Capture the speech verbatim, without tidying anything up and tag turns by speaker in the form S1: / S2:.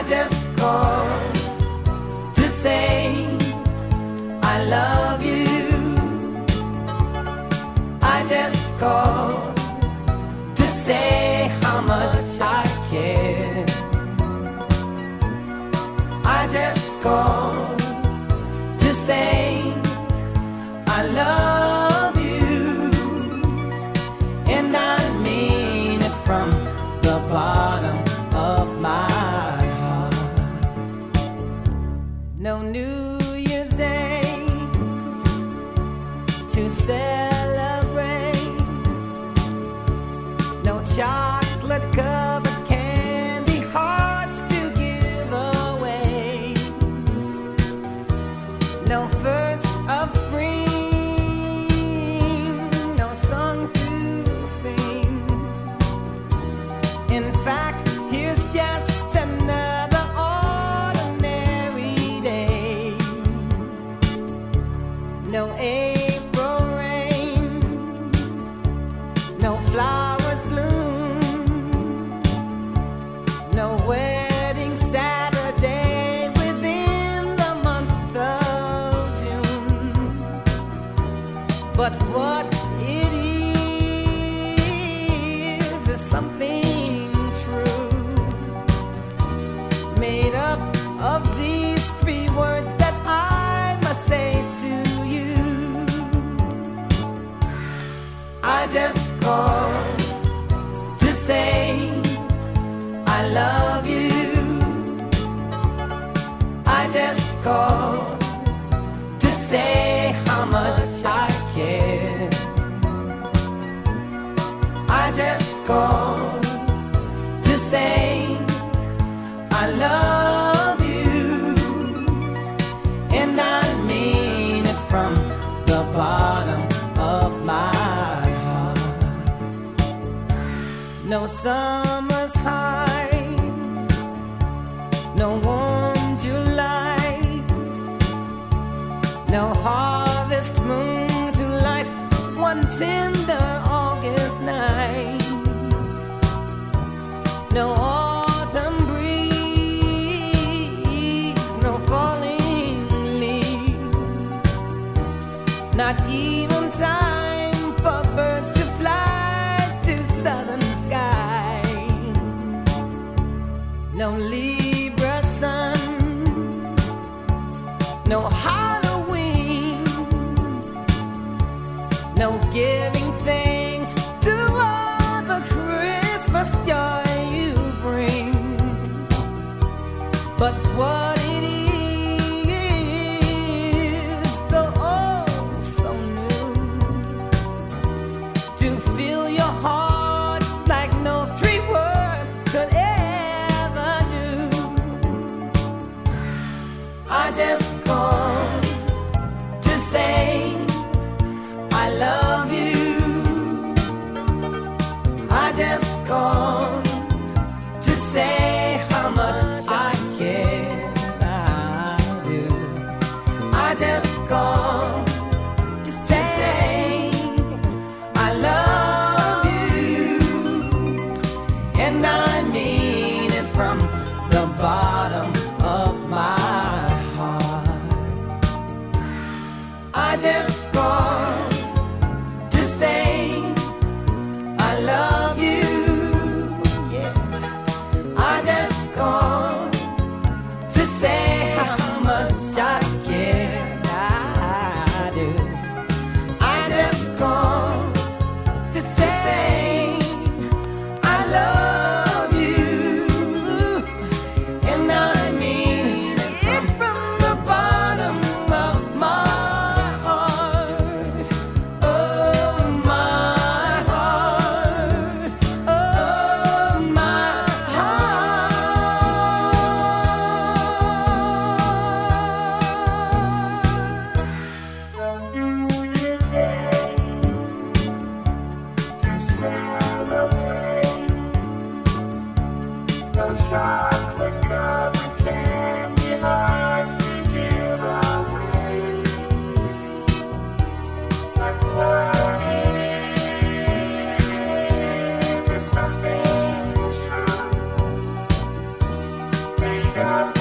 S1: just called to say I love you. I just called to say how much I care. I just called to say I love you, and I mean it from the bottom of my heart. No New Year's Day to celebrate, no chocolate covered candy hearts to give away, no first of spring, no song to sing. In fact, here's just another ordinary day. No April rain, no flowers bloom, no wedding Saturday within the month of June. But what it is is something true, made up of these three words that I must say to you. I just called to say I love you. I just called to say how much I care. I just called to say I love you, and I mean it from the bottom of my heart. No summer's high, no warm July, no harvest moon to light one tender August night, no autumn breeze, no falling leaves, not even time for birds to fly to southern skies, no Libra sun, no Halloween, no giving thanks to all the Christmas joy you bring. But what it is, though oh so new, to fill your heart like no three words could ever do. I just called to say I love you. I just called to say how much I care. I do. I just called to say I love you, and I mean it from the bottom of my heart. I just called to say I love you. Yeah. I just called to say how much I care. I do. I just called to say I love you, and I mean it from the bottom of my heart. Oh, my heart. Oh, my
S2: Chocolate covered candy hearts to give away. But what it is is something true, made got